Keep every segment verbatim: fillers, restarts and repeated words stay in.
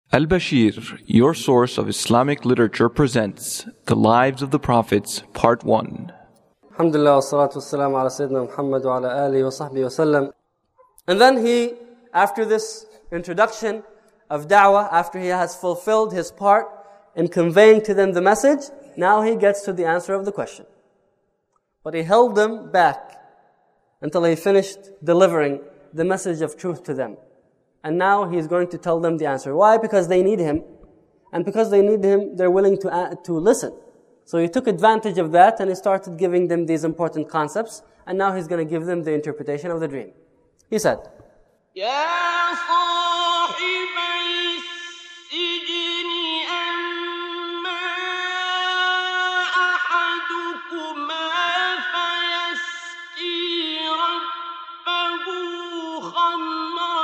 Al-Bashir, your source of Islamic literature, presents The Lives of the Prophets, Part one. Alhamdulillah, wa salatu wa salam ala Sayyidina Muhammad wa ala alihi wa sahbihi wa sallam. And then he, after this introduction of da'wah, after he has fulfilled his part in conveying to them the message, now he gets to the answer of the question. But he held them back until he finished delivering the message of truth to them. And now he's going to tell them the answer. Why? Because they need him. And because they need him, they're willing to uh, to listen. So he took advantage of that and he started giving them these important concepts. And now he's going to give them the interpretation of the dream. He said, يا صاحبي السجن أما أحدكما فيسقي ربه خمرا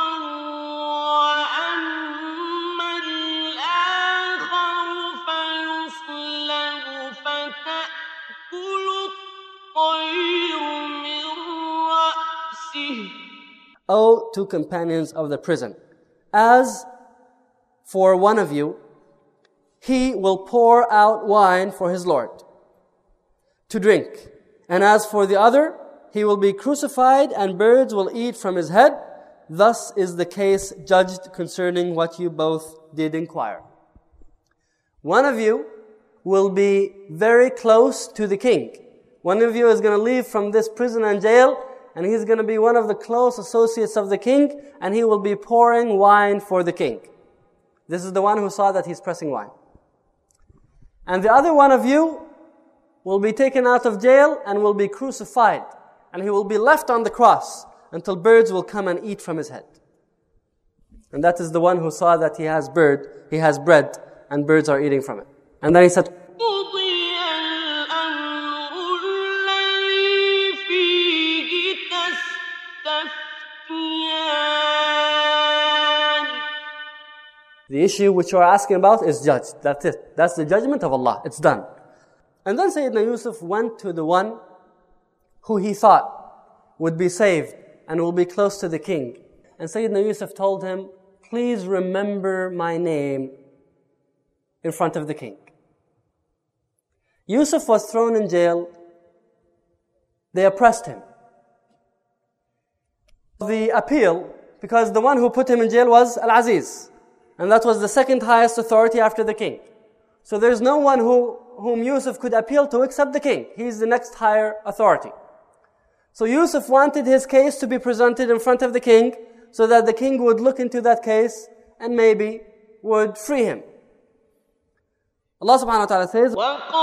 وأما الآخر فيصلب فتأكل الطير من رأسه. O two companions of the prison, as for one of you, he will pour out wine for his Lord to drink. And as for the other, he will be crucified and birds will eat from his head. Thus is the case judged concerning what you both did inquire. One of you will be very close to the king. One of you is going to leave from this prison and jail, and he's going to be one of the close associates of the king, and he will be pouring wine for the king. This is the one who saw that he's pressing wine. And the other one of you will be taken out of jail and will be crucified. And he will be left on the cross until birds will come and eat from his head. And that is the one who saw that he has bird, he has bread, and birds are eating from it. And then he said, the issue which you are asking about is judged. That's it. That's the judgment of Allah. It's done. And then Sayyidina Yusuf went to the one who he thought would be saved and will be close to the king. And Sayyidina Yusuf told him, please remember my name in front of the king. Yusuf was thrown in jail. They oppressed him. The appeal, because the one who put him in jail was Al-Aziz. And that was the second highest authority after the king. So there's no one who, whom Yusuf could appeal to except the king. He's the next higher authority. So Yusuf wanted his case to be presented in front of the king so that the king would look into that case and maybe would free him. Allah subhanahu wa ta'ala says,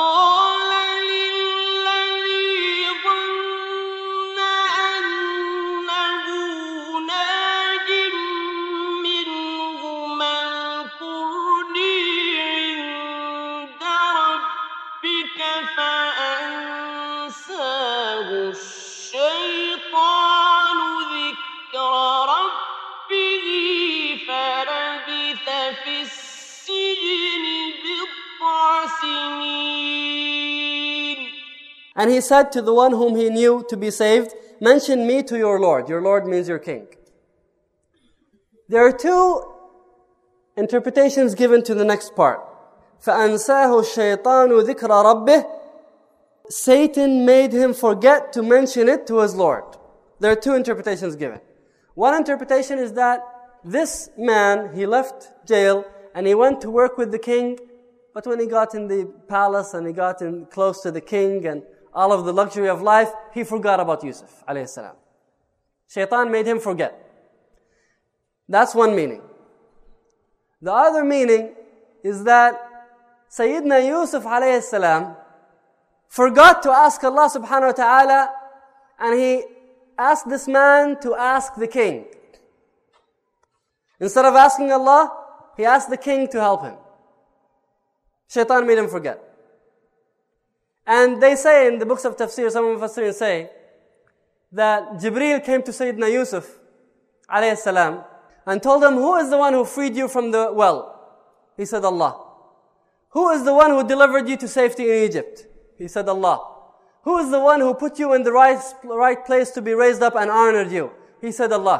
and he said to the one whom he knew to be saved, mention me to your Lord. Your Lord means your king. There are two interpretations given to the next part. فَأَنْسَاهُ الشَّيْطَانُ ذِكْرَ رَبِّهِ. Satan made him forget to mention it to his Lord. There are two interpretations given. One interpretation is that this man, he left jail and he went to work with the king, but when he got in the palace and he got in close to the king and all of the luxury of life, he forgot about Yusuf alayhi salam. Shaitan made him forget. That's one meaning. The other meaning is that Sayyidina Yusuf alayhi salam forgot to ask Allah subhanahu wa ta'ala, and he asked this man to ask the king. Instead of asking Allah, he asked the king to help him. Shaitan made him forget. And they say in the books of tafsir, some of Mufassirin say, that Jibreel came to Sayyidina Yusuf alayhi salam and told him, who is the one who freed you from the well? He said, Allah. Who is the one who delivered you to safety in Egypt? He said, Allah. Who is the one who put you in the right, right place to be raised up and honored you? He said, Allah.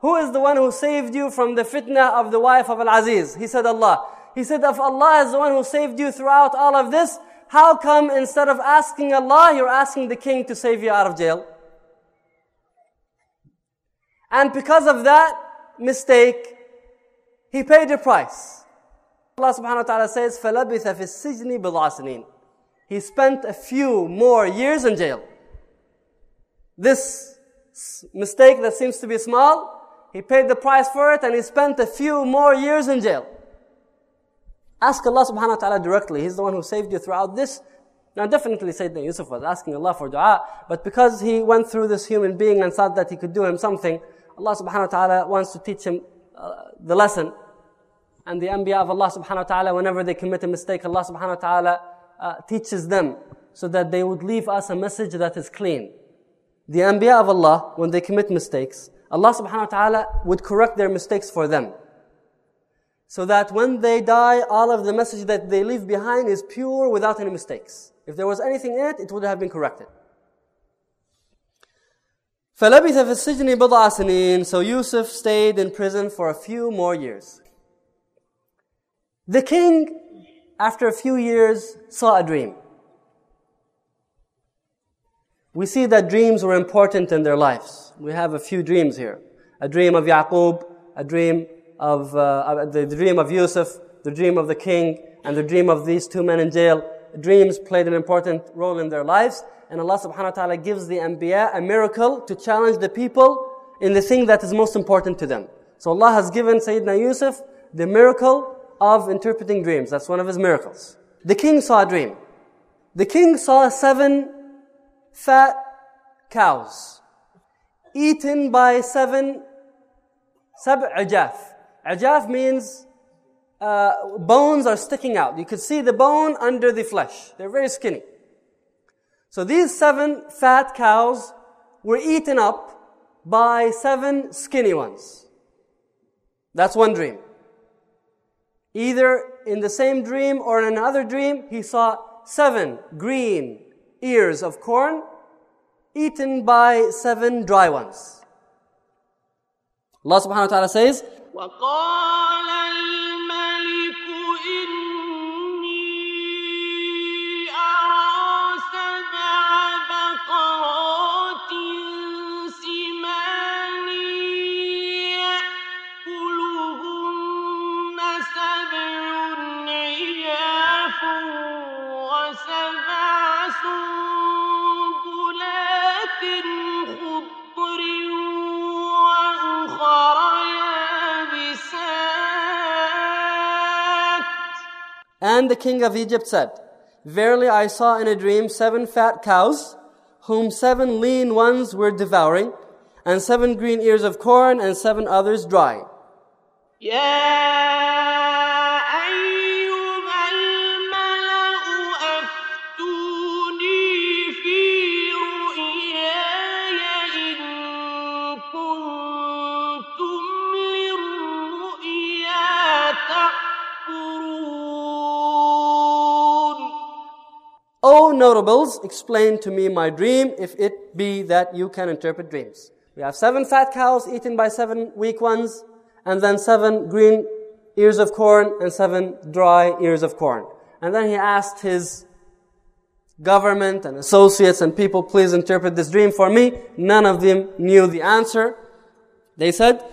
who is the one who saved you from the fitna of the wife of Al-Aziz? He said, Allah. He said, if Allah is the one who saved you throughout all of this, how come instead of asking Allah, you're asking the king to save you out of jail? And because of that mistake, he paid the price. Allah subhanahu wa ta'ala says, فَلَبِثَ فِي السِّجْنِ بِضْعَ سِنِينَ. He spent a few more years in jail. This mistake that seems to be small, he paid the price for it and he spent a few more years in jail. Ask Allah subhanahu wa ta'ala directly. He's the one who saved you throughout this. Now definitely Sayyidina Yusuf was asking Allah for dua, but because he went through this human being and thought that he could do him something, Allah subhanahu wa ta'ala wants to teach him uh, the lesson. And the Anbiya of Allah subhanahu wa ta'ala, whenever they commit a mistake, Allah subhanahu wa ta'ala uh, teaches them so that they would leave us a message that is clean. The Anbiya of Allah, when they commit mistakes, Allah subhanahu wa ta'ala would correct their mistakes for them. So that when they die, all of the message that they leave behind is pure without any mistakes. If there was anything in it, it would have been corrected. فَلَبِثَ فِي السِّجْنِ بِضْعَ سِنِينَ. So Yusuf stayed in prison for a few more years. The king, after a few years, saw a dream. We see that dreams were important in their lives. We have a few dreams here. A dream of Yaqub, a dream of uh, the, the dream of Yusuf, the dream of the king, and the dream of these two men in jail. Dreams played an important role in their lives. And Allah subhanahu wa ta'ala gives the Anbiya a miracle to challenge the people in the thing that is most important to them. So Allah has given Sayyidina Yusuf the miracle of interpreting dreams. That's one of his miracles. The king saw a dream. The king saw seven fat cows eaten by seven sab' ajaf. Ajaf means uh, bones are sticking out. You could see the bone under the flesh. They're very skinny. So these seven fat cows were eaten up by seven skinny ones. That's one dream. Either in the same dream or in another dream, he saw seven green ears of corn eaten by seven dry ones. Allah subhanahu wa ta'ala says, وَقَالَ الْمَلِكُ إِنِّي أَرَى سَبْعَ بَقَرَاتٍ سِمَانٍ يَأْكُلُهُنَّ سَبْعٌ عِجَافٌ وَسَبْعَ سُنبُلَاتٍ خُضْرٍ وَأُخَرَ And the king of Egypt said, Verily I saw in a dream seven fat cows, whom seven lean ones were devouring, and seven green ears of corn, and seven others dry. Yeah. O notables, explain to me my dream, if it be that you can interpret dreams. We have seven fat cows eaten by seven weak ones, and then seven green ears of corn and seven dry ears of corn. And then he asked his government and associates and people, please interpret this dream for me. None of them knew the answer. They said,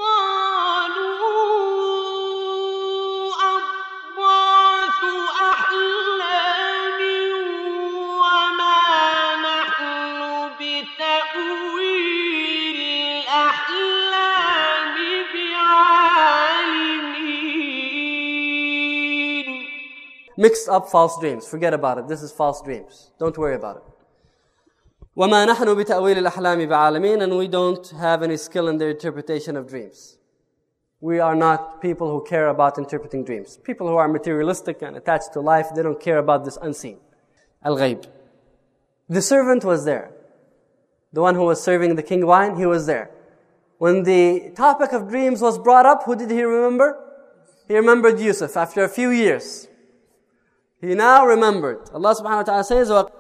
mixed up false dreams. Forget about it. This is false dreams. Don't worry about it. وَمَا نَحْنُ بِتَأْوِيلِ الْأَحْلَامِ بِعَالَمِينَ. And we don't have any skill in the interpretation of dreams. We are not people who care about interpreting dreams. People who are materialistic and attached to life, they don't care about this unseen. Al-Ghayb. The servant was there. The one who was serving the king wine, he was there. When the topic of dreams was brought up, who did he remember? He remembered Yusuf after a few years. He now remembered. Allah subhanahu wa ta'ala says, وَقَالَ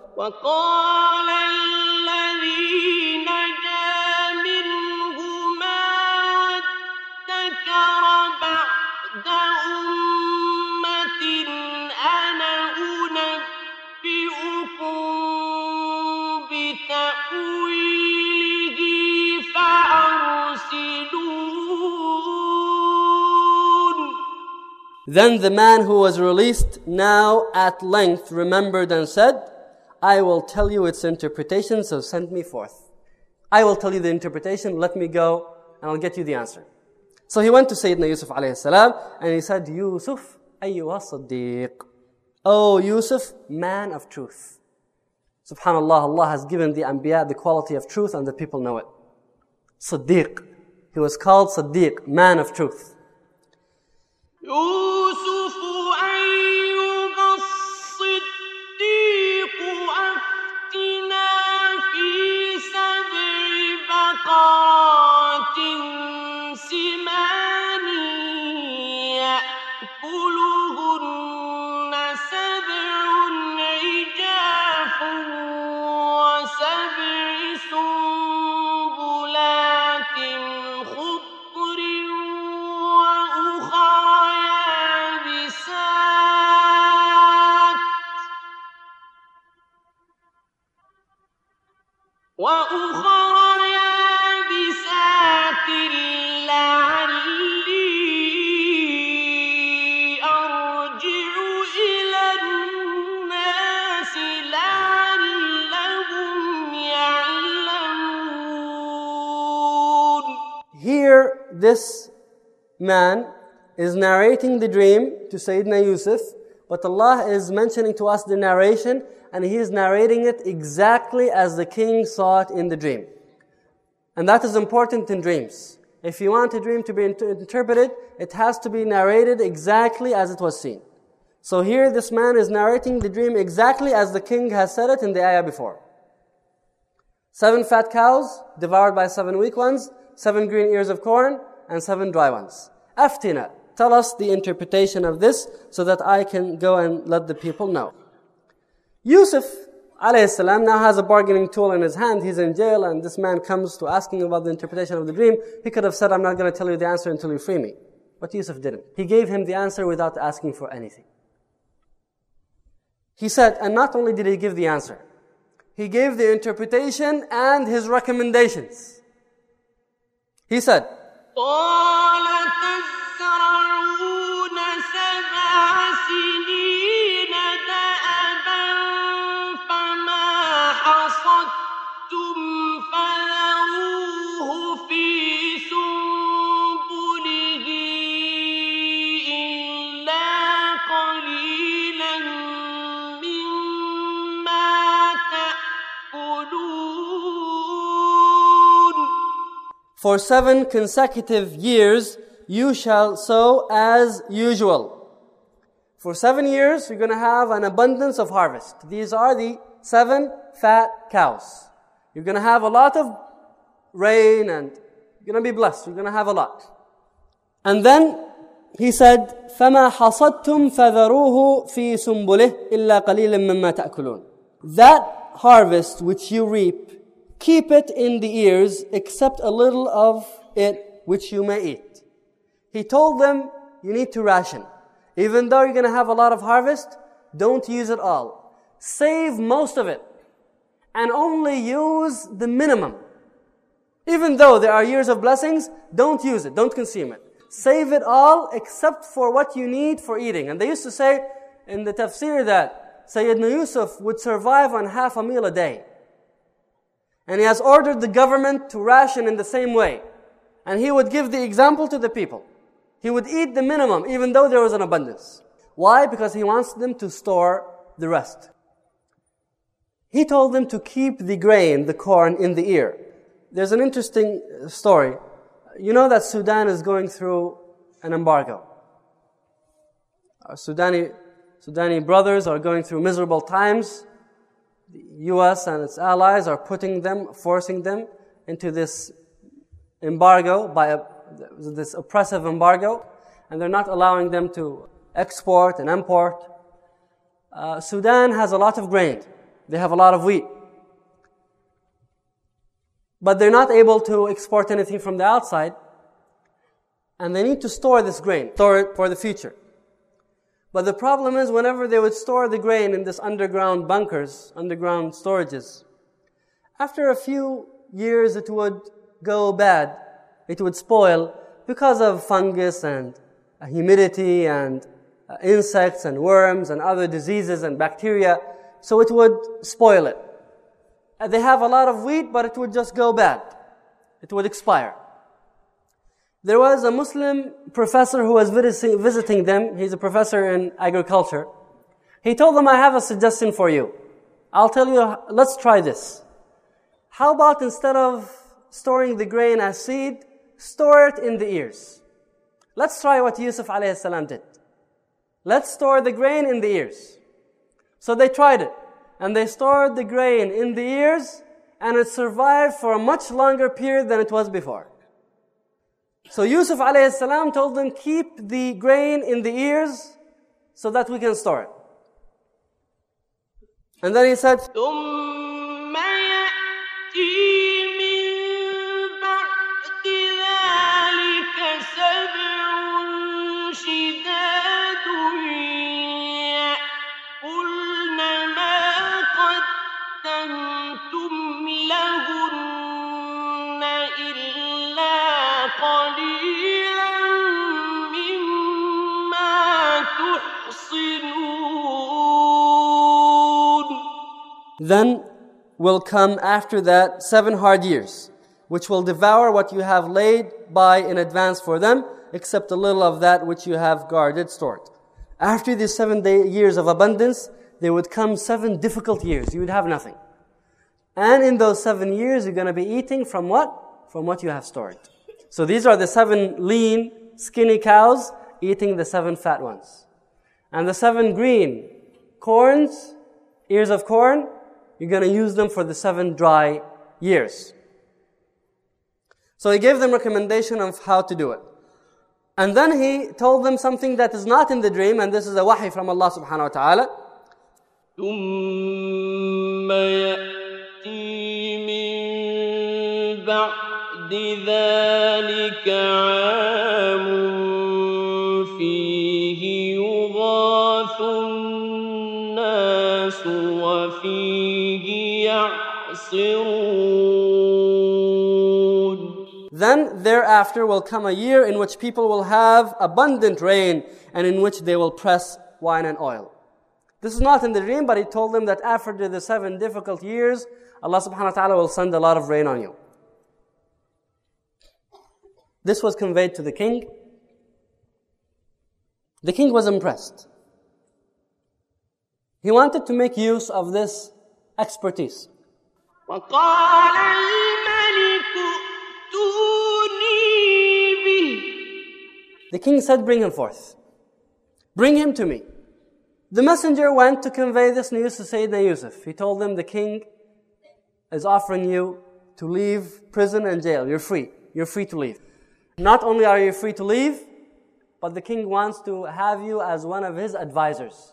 الَّذِي نَجَا مِنْهُمَا Then the man who was released now at length remembered and said, I will tell you its interpretation, so send me forth. I will tell you the interpretation, let me go, and I'll get you the answer. So he went to Sayyidina Yusuf alayhi salam, and he said, Yusuf, ayyuha Siddiq. Oh Yusuf, man of truth. Subhanallah, Allah has given the Anbiya the quality of truth, and the people know it. Siddiq. He was called Siddiq, man of truth. يوسف أيها الصديق أفتنا في سبع بقرات سمان يأكلهن سبع عجاف وسبع سنبلات خضر وأخر وأخر يابسات لعلي أرجع إلى الناس لعلهم يعلمون. Here, this man is narrating the dream to Sayyidina Yusuf, but Allah is mentioning to us the narration, and He is narrating it exactly as the king saw it in the dream. And that is important in dreams. If you want a dream to be inter- interpreted, it has to be narrated exactly as it was seen. So here this man is narrating the dream exactly as the king has said it in the ayah before. Seven fat cows devoured by seven weak ones, seven green ears of corn, and seven dry ones. Aftina, tell us the interpretation of this so that I can go and let the people know. Yusuf alayhi salam now has a bargaining tool in his hand. He's in jail, and this man comes to asking about the interpretation of the dream. He could have said, I'm not going to tell you the answer until you free me. But Yusuf didn't. He gave him the answer without asking for anything. He said, and not only did he give the answer, he gave the interpretation and his recommendations. He said, قال تزرعون سبع سنين دأبا فما حصدتم فذروه في سنبله إلا قليلا مما تأكلون. For seven consecutive years, you shall sow as usual. For seven years, you're going to have an abundance of harvest. These are the seven fat cows. You're going to have a lot of rain, and you're going to be blessed. You're going to have a lot. And then he said, فَمَا حَصَدْتُمْ فَذَرُوهُ فِي سُنبُلِهِ إِلَّا قَلِيلًا مِمَّا تَأْكُلُونَ. That harvest which you reap, keep it in the ears, except a little of it which you may eat. He told them, you need to ration. Even though you're going to have a lot of harvest, don't use it all. Save most of it. And only use the minimum. Even though there are years of blessings, don't use it, don't consume it. Save it all except for what you need for eating. And they used to say in the tafsir that Sayyidina Yusuf would survive on half a meal a day. And he has ordered the government to ration in the same way. And he would give the example to the people. He would eat the minimum even though there was an abundance. Why? Because he wants them to store the rest. He told them to keep the grain, the corn, in the ear. There's an interesting story. You know that Sudan is going through an embargo. Our Sudani, Sudani brothers are going through miserable times. The U S and its allies are putting them, forcing them into this embargo, by a, this oppressive embargo, and they're not allowing them to export and import. Uh, Sudan has a lot of grain. They have a lot of wheat. But they're not able to export anything from the outside, and they need to store this grain, store it for the future. But the problem is, whenever they would store the grain in this underground bunkers, underground storages, after a few years it would go bad. It would spoil because of fungus and humidity and uh, insects and worms and other diseases and bacteria, so it would spoil it. Uh, they have a lot of wheat, but it would just go bad. It would expire. There was a Muslim professor who was visiting, visiting them. He's a professor in agriculture. He told them, I have a suggestion for you. I'll tell you, let's try this. How about instead of storing the grain as seed, store it in the ears? Let's try what Yusuf alayhi salam did. Let's store the grain in the ears. So they tried it. And they stored the grain in the ears, and it survived for a much longer period than it was before. So Yusuf alayhi salam told them, keep the grain in the ears so that we can store it. And then he said, ثم يأتي من بعد ذلك سبع شداد يأكلن ما قدمتم لهن إلا قليلا مما تحصنون. then will come after that seven hard years, which will devour what you have laid by in advance for them, except a little of that which you have guarded, stored. After these seven day, years of abundance, there would come seven difficult years. You would have nothing. And in those seven years, you're going to be eating from what? From what you have stored. So these are the seven lean, skinny cows eating the seven fat ones. And the seven green corns, ears of corn, you're going to use them for the seven dry years. So he gave them recommendation of how to do it. And then he told them something that is not in the dream, and this is a wahi from Allah subhanahu wa ta'ala. ثم يأتي من بعد ذلك عام فيه يغاث الناس وفيه يعصرون. Then thereafter will come a year in which people will have abundant rain and in which they will press wine and oil. This is not in the dream, but he told them that after the seven difficult years, Allah subhanahu wa ta'ala will send a lot of rain on you. This was conveyed to the king. The king was impressed. He wanted to make use of this expertise. وقال الملك ائتوني به. The king said, bring him forth. Bring him to me. The messenger went to convey this news to Sayyidina Yusuf. He told them, the king is offering you to leave prison and jail. You're free. You're free to leave. Not only are you free to leave, but the king wants to have you as one of his advisors.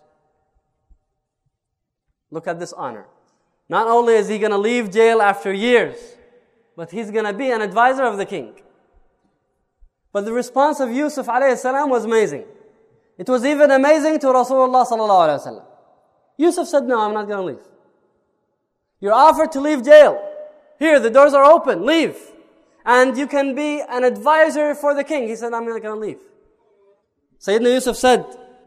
Look at this honor. Not only is he going to leave jail after years, but he's going to be an advisor of the king. But the response of Yusuf alayhi salam was amazing. It was even amazing to Rasulullah sallallahu alayhi wa sallam. Yusuf said, no, I'm not going to leave. You're offered to leave jail. Here, the doors are open, leave. And you can be an advisor for the king. He said, I'm not going to leave. Sayyidina Yusuf said,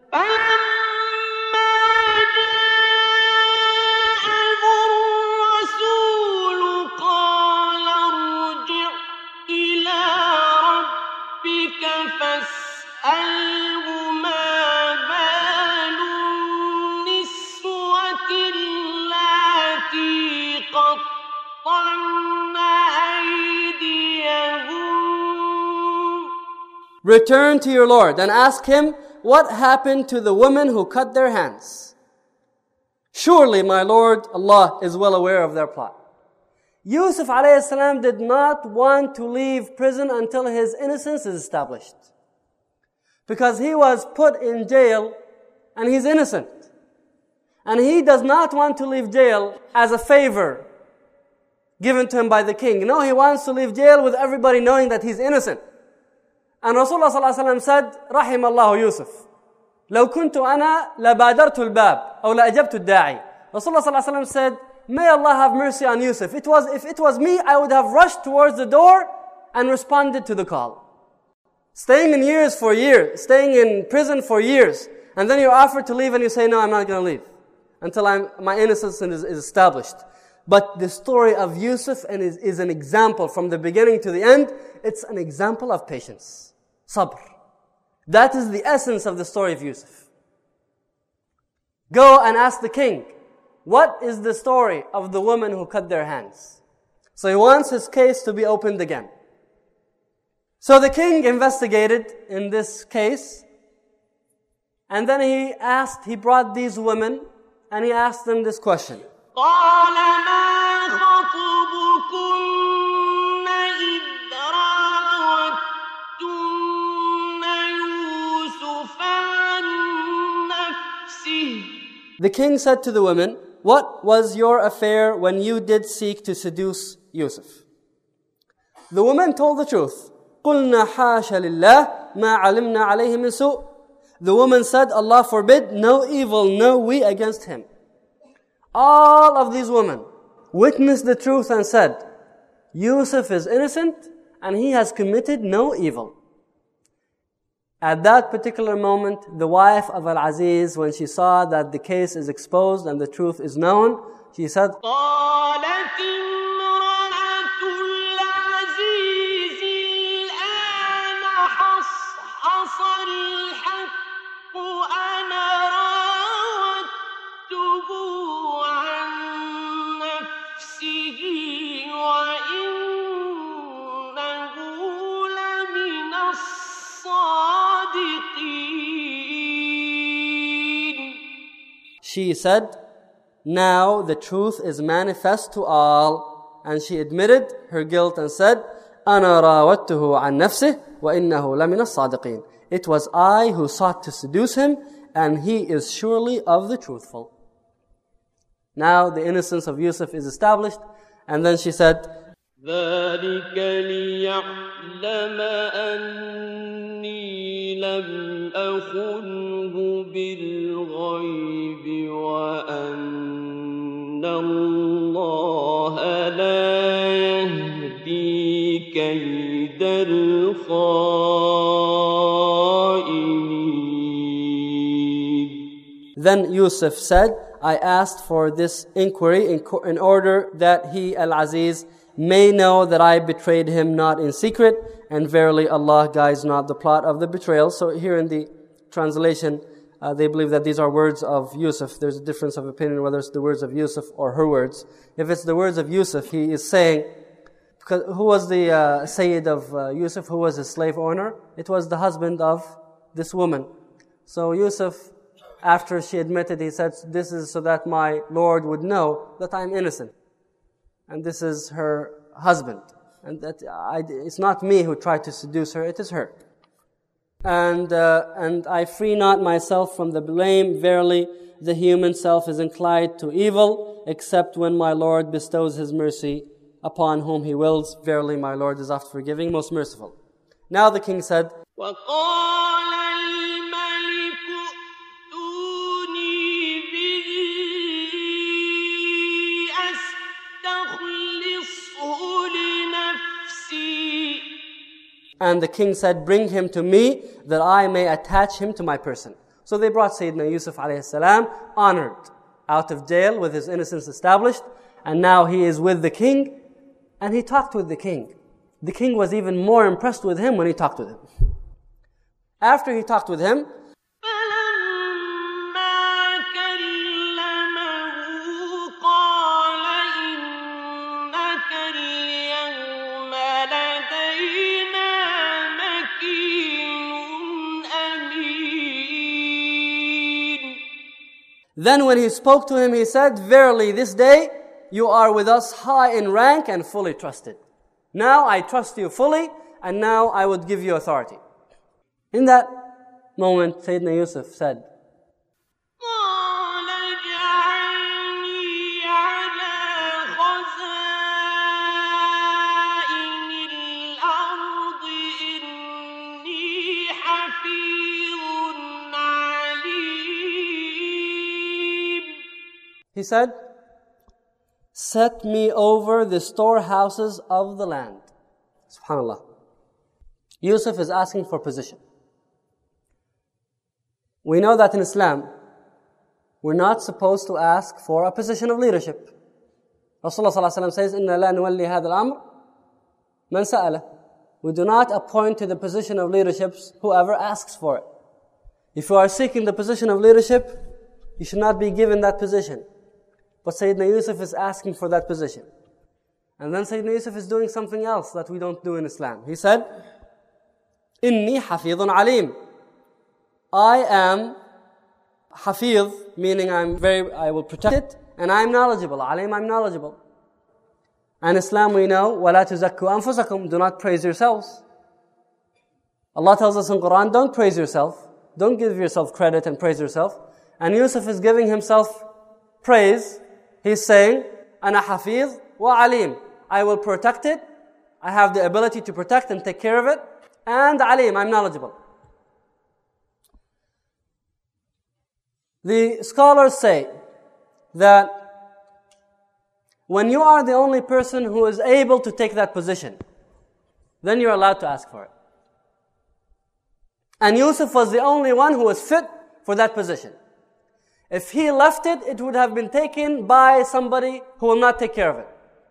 return to your Lord and ask him what happened to the women who cut their hands. Surely my Lord Allah is well aware of their plot. Yusuf alayhi salam did not want to leave prison until his innocence is established. Because he was put in jail and he's innocent. And he does not want to leave jail as a favor given to him by the king. No, he wants to leave jail with everybody knowing that he's innocent. And Rasulullah sallallahu alaihi wasallam said, رحم الله يوسف لو كنت أنا لبادرت الباب أو لأجبت الداعي. Rasulullah sallallahu alaihi wasallam said, may Allah have mercy on Yusuf. It was, if it was me, I would have rushed towards the door and responded to the call. Staying in years for years, staying in prison for years, And then you're offered to leave and you say, no, I'm not going to leave until I'm, my innocence is, is established. But the story of Yusuf and is, is an example from the beginning to the end. It's an example of patience. Sabr. That is the essence of the story of Yusuf. Go and ask the king, what is the story of the woman who cut their hands? So he wants his case to be opened again. So the king investigated in this case, and then he asked, he brought these women, and he asked them this question. قال ما خطبكن إذ راوتن يوسف عن نفسه. The king said to the women, what was your affair when you did seek to seduce Yusuf? The women told the truth. قلنا حاشا لله ما علمنا عليه من سوء. The woman said, Allah forbid, no evil know we against him. All of these women witnessed the truth and said, Yusuf is innocent and he has committed no evil. At that particular moment, the wife of Al-Aziz, when she saw that the case is exposed and the truth is known, she said, قالت امرأة العزيز الآن حصحص الحق أنا راودته عن نفسه وإنه لمن الصادقين. She said, now the truth is manifest to all. And she admitted her guilt and said, أنا راودته عن نفسه وإنه لمن الصادقين. It was I who sought to seduce him, and he is surely of the truthful. Now the innocence of Yusuf is established, and then she said, ذلك ليعلم أني لم أخنه بالغيب وأن الله لا يهدي كيد الخائنين. Then Yusuf said, I asked for this inquiry in, co- in order that he, Al-Aziz, may know that I betrayed him not in secret, and verily Allah guides not the plot of the betrayal. So here in the translation, uh, they believe that these are words of Yusuf. There's a difference of opinion whether it's the words of Yusuf or her words. If it's the words of Yusuf, he is saying, because who was the uh, Sayyid of uh, Yusuf? Who was his slave owner? It was the husband of this woman. So Yusuf, after she admitted, he said, this is so that my Lord would know that I'm innocent. And this is her husband. And that I, it's not me who tried to seduce her, it is her. And uh, and I free not myself from the blame. Verily, the human self is inclined to evil, except when my Lord bestows His mercy upon whom He wills. Verily, my Lord is oft forgiving, most merciful. Now the king said, وقال الملك ائتوني به أستخلصه لنفسي. and the king said, bring him to me, that I may attach him to my person. So they brought Sayyidina Yusuf alayhi salam, honored, out of jail with his innocence established, and now he is with the king, and he talked with the king. The king was even more impressed with him when he talked with him. After he talked with him, فلما كلمه قال إنك اليوم لدينا مكين أمين. then when he spoke to him, he said, verily this day you are with us high in rank and fully trusted. Now I trust you fully, and now I would give you authority. In that moment, Sayyidina Yusuf said, قال اجعلني على خزائن الأرض إني حفيظ عليم. He said, set me over the storehouses of the land. SubhanAllah. Yusuf is asking for position. We know that in Islam, we're not supposed to ask for a position of leadership. Rasulullah sallallahu alaihi wasallam says, "Inna la nuwalli hadha al-amr man sa'ala." We do not appoint to the position of leadership whoever asks for it. If you are seeking the position of leadership, you should not be given that position. But Sayyidina Yusuf is asking for that position. And then Sayyidina Yusuf is doing something else that we don't do in Islam. He said, "Inni hafidhun alim." I am hafidh, meaning I'm very, I will protect it, and I'm knowledgeable. Alim, I'm knowledgeable. And Islam we know, وَلَا تُزَكُّوا أَنفُسَكُمْ. Do not praise yourselves. Allah tells us in Quran, don't praise yourself. Don't give yourself credit and praise yourself. And Yusuf is giving himself praise. He's saying, أَنَا حَفِيظ وَعَلِيم. I will protect it. I have the ability to protect and take care of it. And alim, I'm knowledgeable. The scholars say that when you are the only person who is able to take that position, then you're allowed to ask for it. And Yusuf was the only one who was fit for that position. If he left it, it would have been taken by somebody who will not take care of it.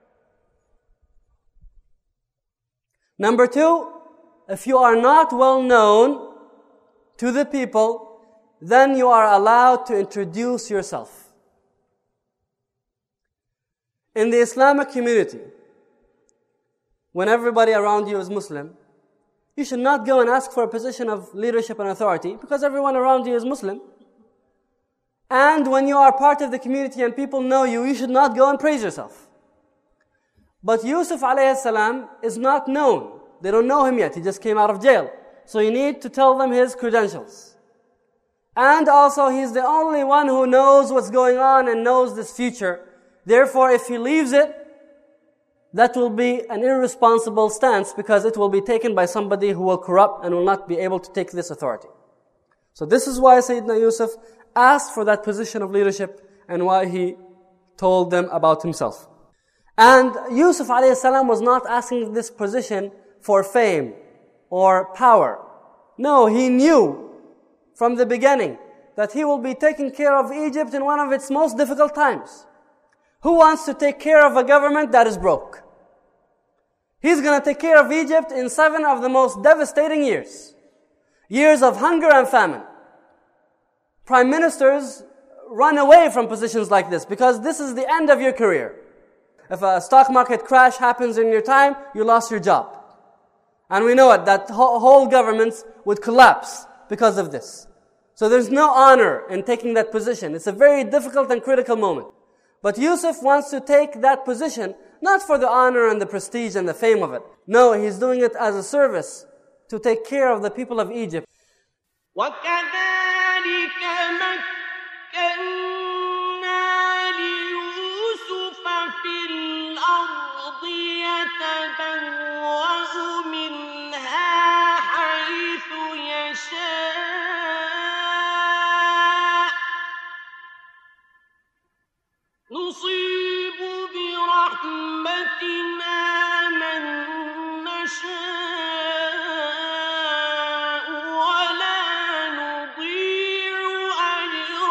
Number two, if you are not well known to the people, then you are allowed to introduce yourself. In the Islamic community, when everybody around you is Muslim, you should not go and ask for a position of leadership and authority because everyone around you is Muslim. And when you are part of the community and people know you, you should not go and praise yourself. But Yusuf alayhi salam is not known. They don't know him yet. He just came out of jail. So you need to tell them his credentials. And also, he's the only one who knows what's going on and knows this future. Therefore, if he leaves it, that will be an irresponsible stance because it will be taken by somebody who will corrupt and will not be able to take this authority. So this is why Sayyidina Yusuf asked for that position of leadership and why he told them about himself. And Yusuf alayhi salam was not asking this position for fame or power. No, he knew from the beginning that he will be taking care of Egypt in one of its most difficult times. Who wants to take care of a government that is broke? He's going to take care of Egypt in seven of the most devastating years. Years of hunger and famine. Prime ministers run away from positions like this because this is the end of your career. If a stock market crash happens in your time, you lost your job. And we know it, that whole governments would collapse because of this. So there's no honor in taking that position. It's a very difficult and critical moment. But Yusuf wants to take that position, not for the honor and the prestige and the fame of it. No, he's doing it as a service to take care of the people of Egypt. وَكَذَلِكَ مَكَّنَّا لِيُوسُفَ فِي الْأَرْضِ يَتَبَوَّأُ مِنْهَا حَيْثُ يَشَاءُ نُصِيبُ بِرَحْمَتِنَا مَن نَّشَاءُ وَلَا نُضِيعُ أَجْرَ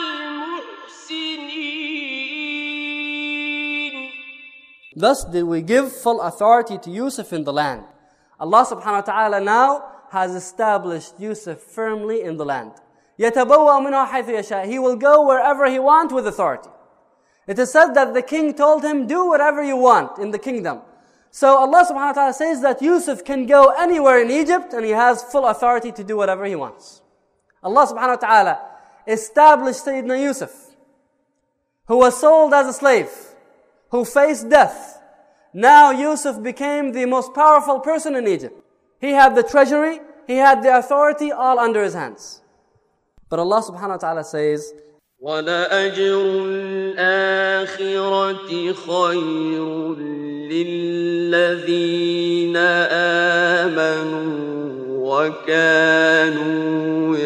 الْمُحْسِنِينَ. Thus did we give full authority to Yusuf in the land. Allah subhanahu wa ta'ala now has established Yusuf firmly in the land. يَتَبَوَّأُ مِنْهَا حَيْثُ يَشَاءُ. He will go wherever he wants with authority. It is said that the king told him, do whatever you want in the kingdom. So Allah subhanahu wa ta'ala says that Yusuf can go anywhere in Egypt and he has full authority to do whatever he wants. Allah subhanahu wa ta'ala established Sayyidina Yusuf, who was sold as a slave, who faced death. Now Yusuf became the most powerful person in Egypt. He had the treasury, he had the authority all under his hands. But Allah subhanahu wa ta'ala says, وَلَأَجْرُ الْآخِرَةِ خَيْرٌ لِلَّذِينَ آمَنُوا وَكَانُوا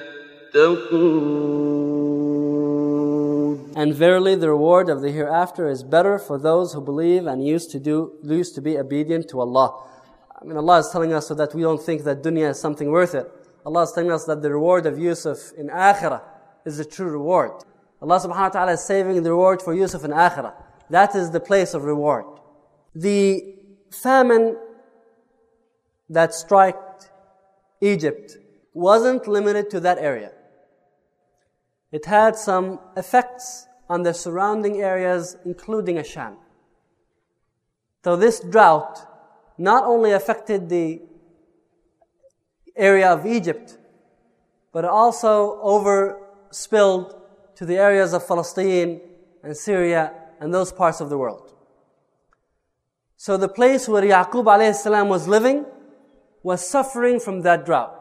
يَتَّقُونَ. And verily the reward of the hereafter is better for those who believe and used to do, used to be obedient to Allah. I mean, Allah is telling us so that we don't think that dunya is something worth it. Allah is telling us that the reward of Yusuf in Akhirah is the true reward. Allah subhanahu wa ta'ala is saving the reward for Yusuf in Akhirah. That is the place of reward. The famine that struck Egypt wasn't limited to that area. It had some effects on the surrounding areas, including Asham. So this drought not only affected the area of Egypt, but it also overspilled to the areas of Palestine and Syria and those parts of the world. So the place where Yaqub alayhi salam was living was suffering from that drought.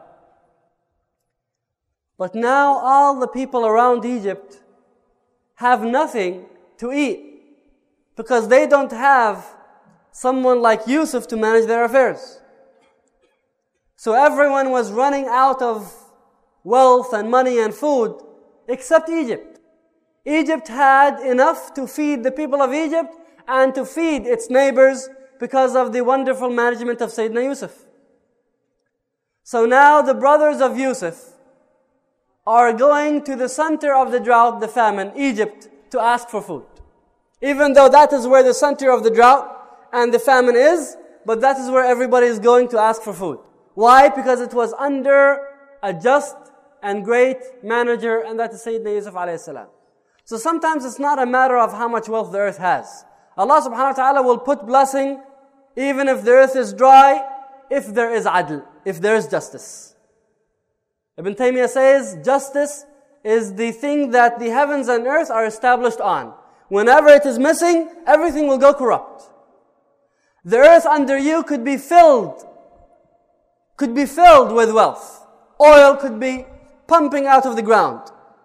But now all the people around Egypt have nothing to eat because they don't have someone like Yusuf to manage their affairs. So everyone was running out of wealth and money and food except Egypt. Egypt had enough to feed the people of Egypt and to feed its neighbors because of the wonderful management of Sayyidina Yusuf. So now the brothers of Yusuf are going to the center of the drought, the famine, Egypt, to ask for food. Even though that is where the center of the drought and the famine is, but that is where everybody is going to ask for food. Why? Because it was under a just and great manager, and that is Sayyidina Yusuf alayhi salam. So sometimes it's not a matter of how much wealth the earth has. Allah subhanahu wa ta'ala will put blessing even if the earth is dry, if there is adl, if there is justice. Ibn Taymiyyah says, justice is the thing that the heavens and earth are established on. Whenever it is missing, everything will go corrupt. The earth under you could be filled, could be filled with wealth. Oil could be pumping out of the ground.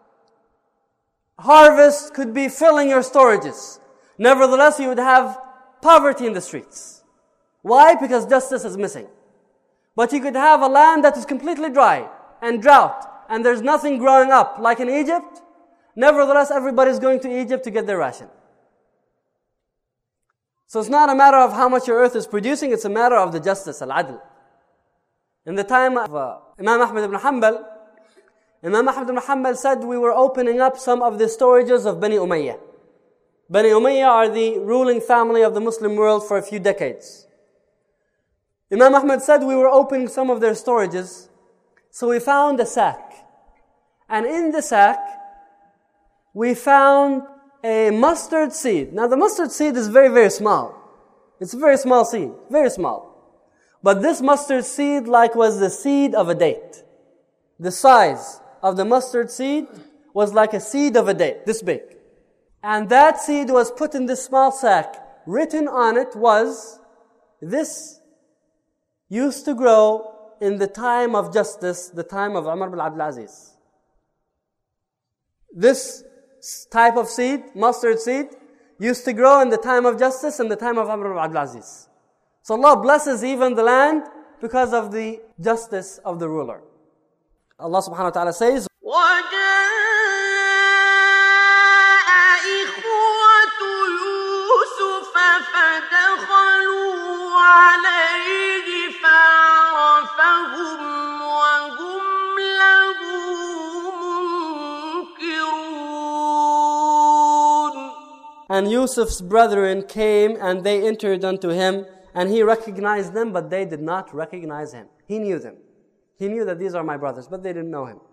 Harvest could be filling your storages. Nevertheless, you would have poverty in the streets. Why? Because justice is missing. But you could have a land that is completely dry and drought, and there's nothing growing up, like in Egypt. Nevertheless, everybody's going to Egypt to get their ration. So it's not a matter of how much your earth is producing, it's a matter of the justice, al-adl. In the time of uh, Imam Ahmad ibn Hanbal, Imam Ahmad ibn Hanbal said we were opening up some of the storages of Bani Umayyah. Bani Umayyah are the ruling family of the Muslim world for a few decades. Imam Ahmad said we were opening some of their storages, so we found a sack. And in the sack, we found a mustard seed. Now the mustard seed is very, very small. It's a very small seed, very small. But this mustard seed like was the seed of a date. The size of the mustard seed was like a seed of a date, this big. And that seed was put in this small sack. Written on it was, this used to grow in the time of justice, the time of Umar bin Abdul Aziz. This type of seed, mustard seed, used to grow in the time of justice and the time of Umar bin Abdul Aziz. So Allah blesses even the land because of the justice of the ruler. Allah subhanahu wa ta'ala says, and Yusuf's brethren came and they entered unto him, and he recognized them, but they did not recognize him. He knew them. He knew that these are my brothers, but they didn't know him.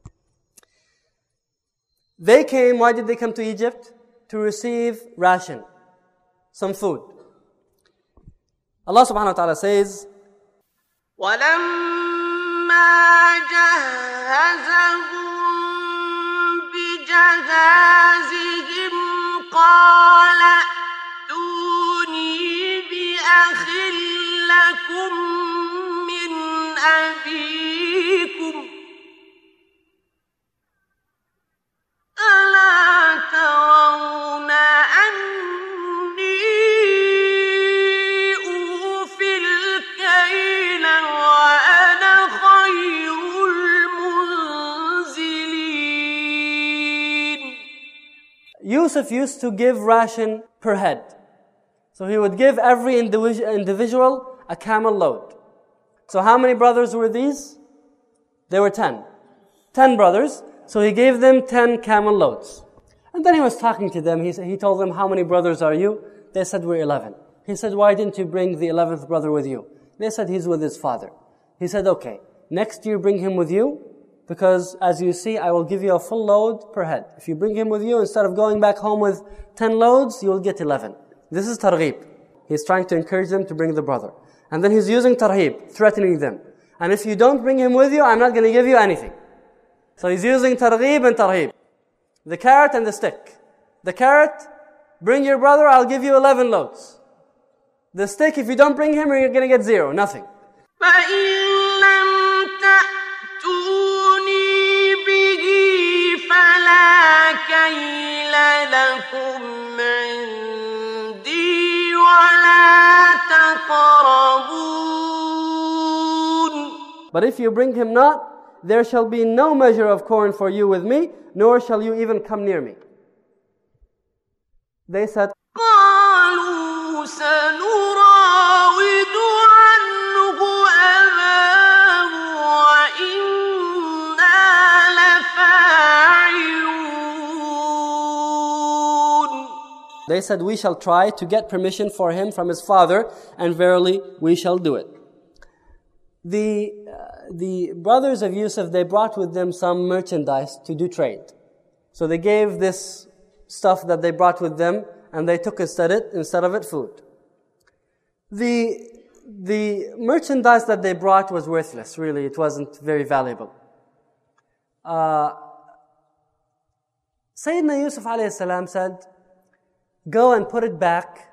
They came, why did they come to Egypt? To receive ration, some food. Allah subhanahu wa ta'ala says, وَلَمَّا جَهَّزَهُم بِجَهَازِهِمْ قَالَ ائْتُونِي بِأَخٍ لَكُمْ مِنْ أَبِيكُمْ أَلَا تَرَوْنَ أَنِّي أُوفِي الْكَيْلَ وَأَنَا خَيْرُ الْمُنزِلِينَ. Yusuf used to give ration per head. So he would give every individual a camel load. So how many brothers were these? There were ten. Ten brothers. So he gave them ten camel loads. And then he was talking to them. He, he told them, how many brothers are you? They said, we're eleven. He said, why didn't you bring the eleventh brother with you? They said, he's with his father. He said, okay, next year bring him with you, because as you see, I will give you a full load per head. If you bring him with you, instead of going back home with ten loads, you will get eleven. This is targhib. He's trying to encourage them to bring the brother. And then he's using targhib, threatening them. And if you don't bring him with you, I'm not going to give you anything. So he's using targhib and targhib. The carrot and the stick. The carrot, bring your brother, I'll give you eleven loads. The stick, if you don't bring him, you're going to get zero, nothing. But if you bring him not, there shall be no measure of corn for you with me, nor shall you even come near me. They said, They said, we shall try to get permission for him from his father, and verily we shall do it. The, uh, the brothers of Yusuf, they brought with them some merchandise to do trade. So they gave this stuff that they brought with them, and they took instead it, instead of it food. The, the merchandise that they brought was worthless, really. It wasn't very valuable. Uh, Sayyidina Yusuf alayhi salam said, go and put it back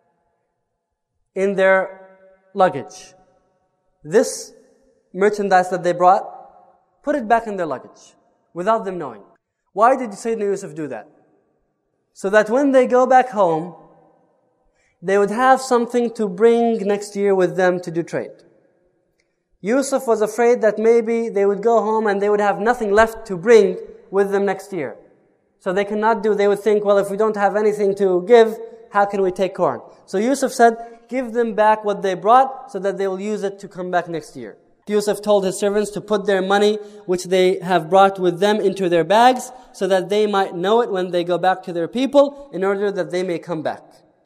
in their luggage. This merchandise that they brought, put it back in their luggage, without them knowing. Why did Sayyidina Yusuf do that? So that when they go back home, they would have something to bring next year with them to do trade. Yusuf was afraid that maybe they would go home and they would have nothing left to bring with them next year. So they cannot do, they would think, well, if we don't have anything to give, how can we take corn? So Yusuf said, give them back what they brought so that they will use it to come back next year. Yusuf told his servants to put their money, which they have brought with them, into their bags so that they might know it when they go back to their people, in order that they may come back.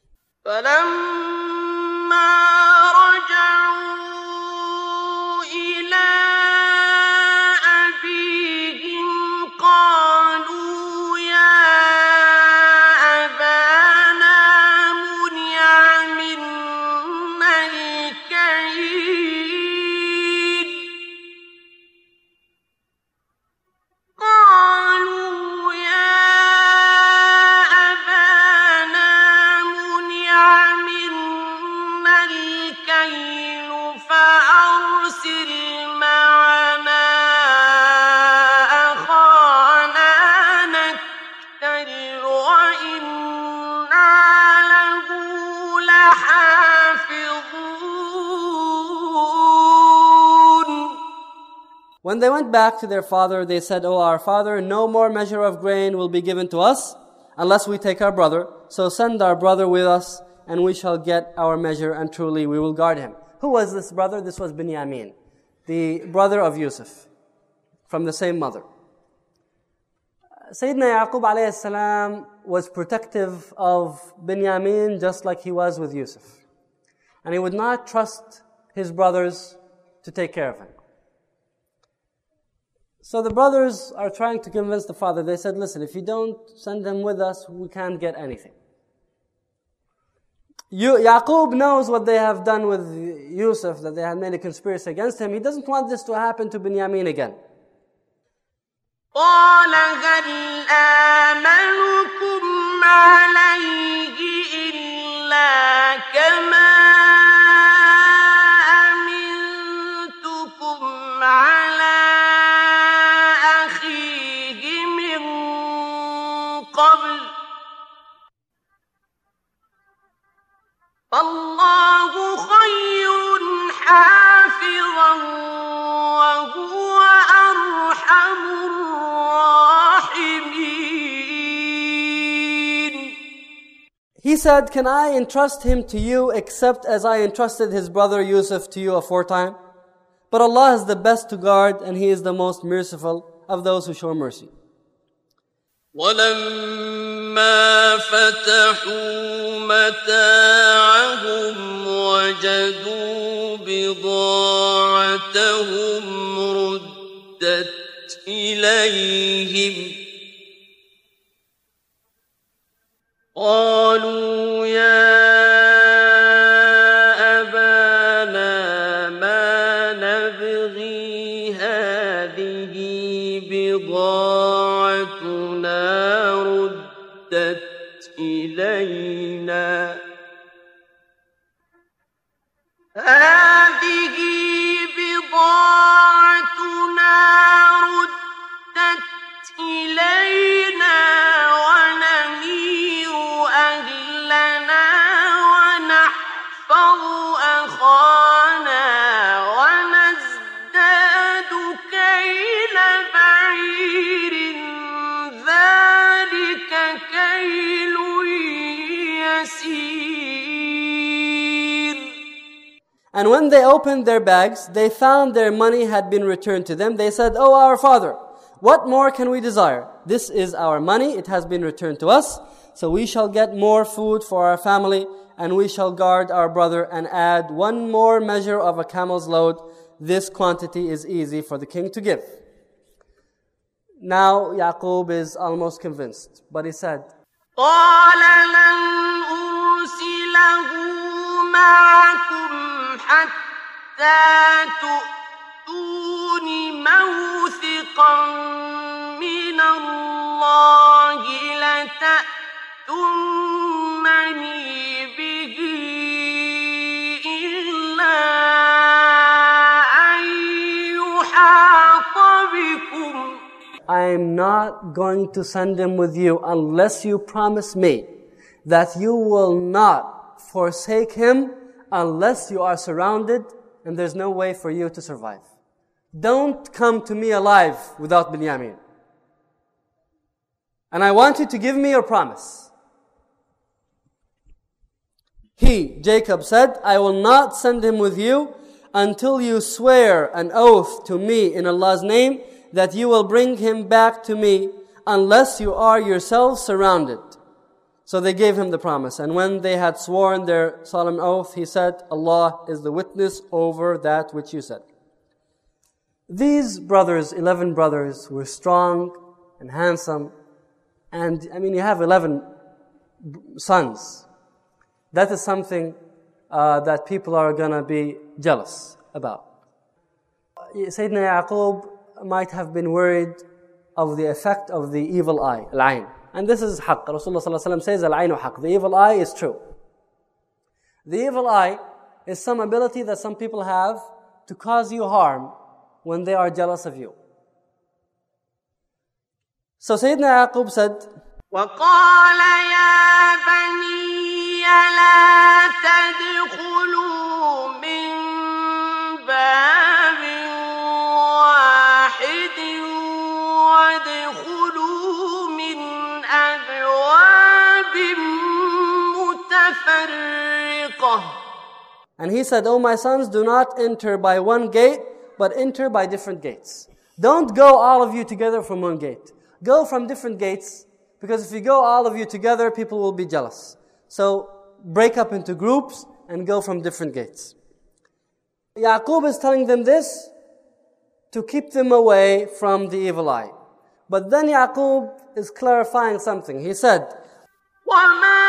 When they went back to their father, they said, "Oh, our father, no more measure of grain will be given to us unless we take our brother. So send our brother with us, and we shall get our measure, and truly we will guard him." Who was this brother? This was Binyamin, the brother of Yusuf, from the same mother. Sayyidina Yaqub alayhi salam was protective of Binyamin just like he was with Yusuf. And he would not trust his brothers to take care of him. So the brothers are trying to convince the father. They said, listen, if you don't send him with us, we can't get anything. You, Yaqub knows what they have done with Yusuf, that they had made a conspiracy against him. He doesn't want this to happen to Binyamin again. قال هل آمنكم عليه إلا كما أمنتكم على أخيه من قبل فالله خير حافظا وهو أرحم He said, can I entrust him to you except as I entrusted his brother Yusuf to you aforetime? But Allah is the best to guard, and He is the most merciful of those who show mercy. ولما فتحوا متاعهم وجدوا بضاعتهم ردت إليهم قالوا يا أبانا ما نبغي هذه بضاعتنا ردت إلينا هذه بضاعتنا ردت إلينا ونمير أهلنا ونحفظ أخانا ونزداد كيل بعير ذلك كيل يسير. And when they opened their bags, they found their money had been returned to them. They said, "Oh, our father, what more can we desire? This is our money, it has been returned to us. So we shall get more food for our family, and we shall guard our brother and add one more measure of a camel's load. This quantity is easy for the king to give." Now Yaqub is almost convinced, but he said, قال لن أرسله معكم حتى تؤتون موثقا من الله لتأتونني به إلا أن يحاط بكم. "I am not going to send him with you unless you promise me that you will not forsake him unless you are surrounded and there's no way for you to survive. Don't come to me alive without Binyamin. And I want you to give me your promise." He, Jacob, said, "I will not send him with you until you swear an oath to me in Allah's name that you will bring him back to me unless you are yourselves surrounded." So they gave him the promise. And when they had sworn their solemn oath, he said, "Allah is the witness over that which you said." These brothers, eleven brothers, were strong and handsome. And I mean, you have eleven sons. That is something uh, that people are going to be jealous about. Sayyidina Yaqub might have been worried of the effect of the evil eye, al-ayn. And this is haqq. Rasulullah sallallahu alaihi wasallam says, al-aynu haqq. The evil eye is true. The evil eye is some ability that some people have to cause you harm when they are jealous of you. So Sayyidina Yaqub said, وقال يا بني لا تدخلوا من باب واحد وادخلوا من أبواب متفرقة. And he said, "O my sons, do not enter by one gate, but enter by different gates. Don't go all of you together from one gate. Go from different gates, because if you go all of you together, people will be jealous. So break up into groups and go from different gates." Yaqub is telling them this to keep them away from the evil eye. But then Yaqub is clarifying something. He said, وما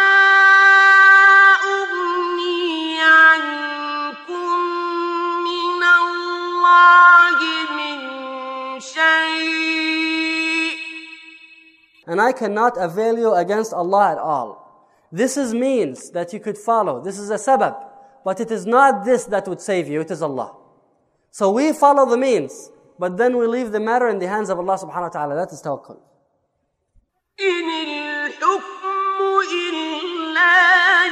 أغني عنكم من الله من شيء. "And I cannot avail you against Allah at all." This is means that you could follow. This is a sabab. But it is not this that would save you, it is Allah. So we follow the means, but then we leave the matter in the hands of Allah subhanahu wa ta'ala. That is tawakkul. إن الحكم إلا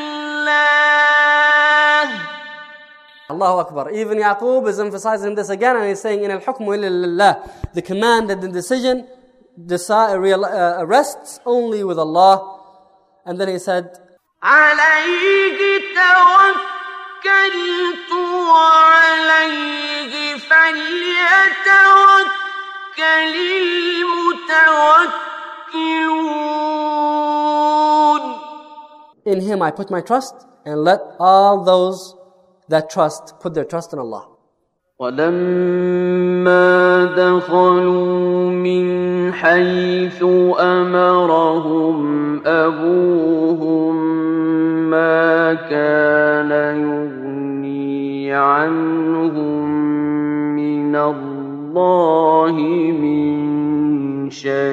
لله. Allahu Akbar. Even Yaqub is emphasizing this again, and he's saying, "In al-hukmu illa lillah." The command and the decision decide, uh, rests only with Allah. And then he said, عليه توكلت عليه فليتوكل المتوكلون. In Him I put my trust, and let all those that trust put their trust in Allah. ولما دخلوا من حيث أمرهم أبوهم ما كان يغني عنهم من الله من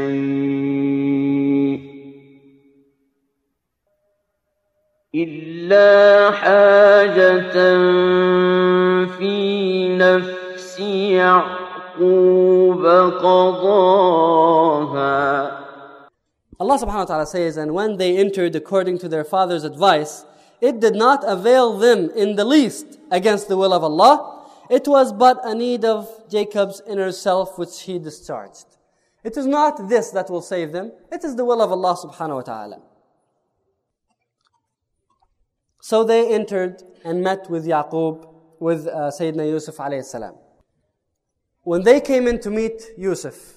شيء إلا حاجة في نفس يعقوب قضاها. Allah subhanahu wa ta'ala says, and when they entered according to their father's advice, it did not avail them in the least against the will of Allah. It was but a need of Jacob's inner self which he discharged. It is not this that will save them. It is the will of Allah subhanahu wa ta'ala. So they entered and met with Yaqub, with uh, Sayyidina Yusuf alayhi salam. When they came in to meet Yusuf,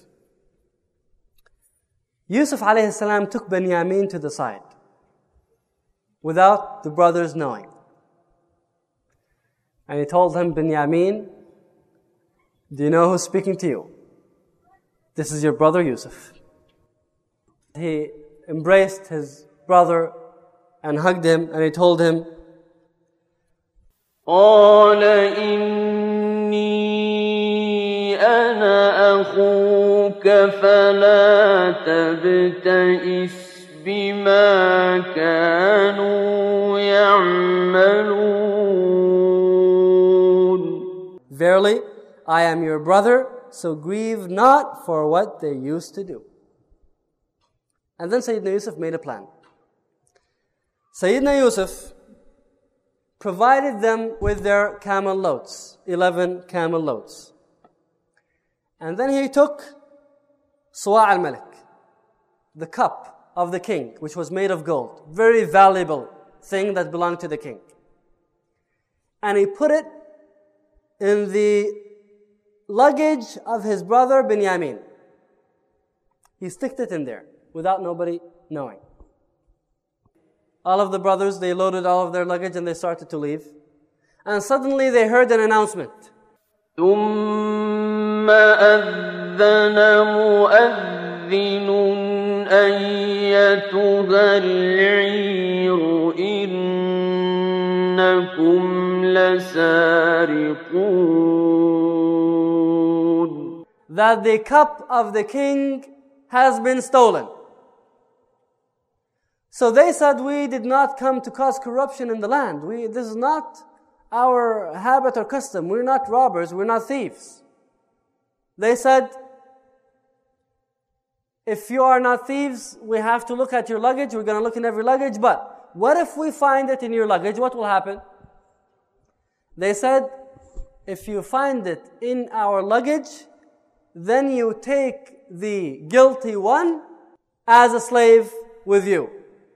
Yusuf alayhi salam took Benyamin to the side without the brothers knowing. And he told him, Benyamin, do you know who's speaking to you? This is your brother Yusuf. He embraced his brother and hugged him, and he told him, قال إني أنا أخوك فلا تبتئس بما كانوا يعملون. Verily, I am your brother, so grieve not for what they used to do. And then Sayyidina Yusuf made a plan. Sayyidina Yusuf provided them with their camel loads, eleven camel loads. And then he took Suwa' al-Malik, the cup of the king, which was made of gold, very valuable thing that belonged to the king. And he put it in the luggage of his brother Binyamin. He sticked it in there without nobody knowing. All of the brothers, they loaded all of their luggage and they started to leave. And suddenly they heard an announcement. ثم أذن مؤذن أيتها العير إنكم لسارقون. That the cup of the king has been stolen. So they said, we did not come to cause corruption in the land. We, this is not our habit or custom. We're not robbers. We're not thieves. They said, if you are not thieves, we have to look at your luggage. We're going to look in every luggage. But what if we find it in your luggage? What will happen? They said, if you find it in our luggage, then you take the guilty one as a slave with you.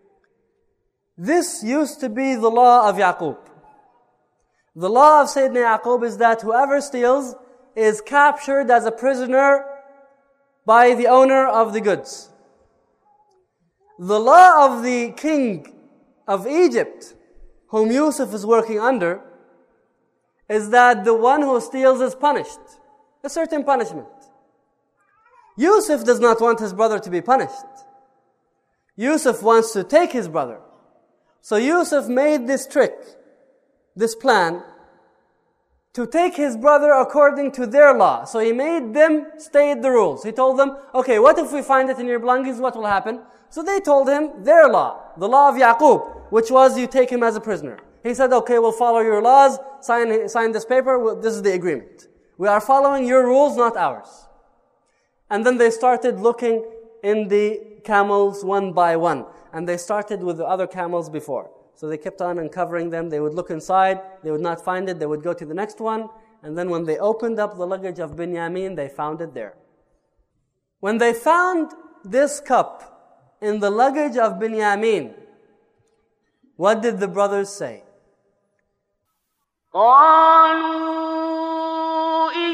This used to be the law of Yaqub. The law of Sayyidina Yaqub is that whoever steals is captured as a prisoner by the owner of the goods. The law of the king of Egypt, whom Yusuf is working under, is that the one who steals is punished. A certain punishment. Yusuf does not want his brother to be punished. Yusuf wants to take his brother. So Yusuf made this trick, this plan, to take his brother according to their law. So he made them state the rules. He told them, okay, what if we find it in your belongings? What will happen? So they told him their law, the law of Yaqub, which was you take him as a prisoner. He said, okay, we'll follow your laws, sign, sign this paper, this is the agreement. We are following your rules, not ours. And then they started looking in the camels one by one. And they started with the other camels before. So they kept on uncovering them. They would look inside. They would not find it. They would go to the next one. And then when they opened up the luggage of Binyamin, they found it there. When they found this cup in the luggage of Binyamin, what did the brothers say? قالوا إن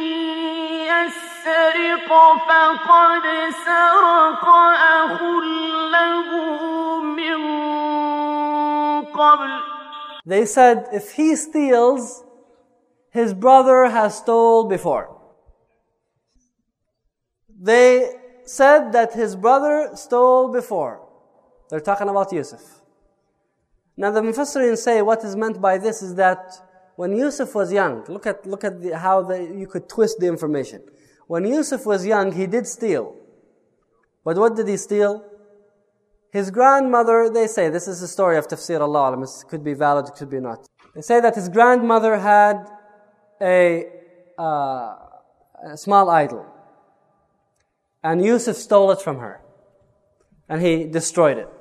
يسرق فقد سرق أخ له من قبل. They said, if he steals, his brother has stole before. They said that his brother stole before. They're talking about Yusuf. Now the Mufassirin say what is meant by this is that when Yusuf was young, look at look at the, how the, you could twist the information. When Yusuf was young, he did steal. But what did he steal? His grandmother, they say, this is the story of Tafsir Allah Alam, it could be valid, it could be not. They say that his grandmother had a, uh, a small idol. And Yusuf stole it from her. And he destroyed it.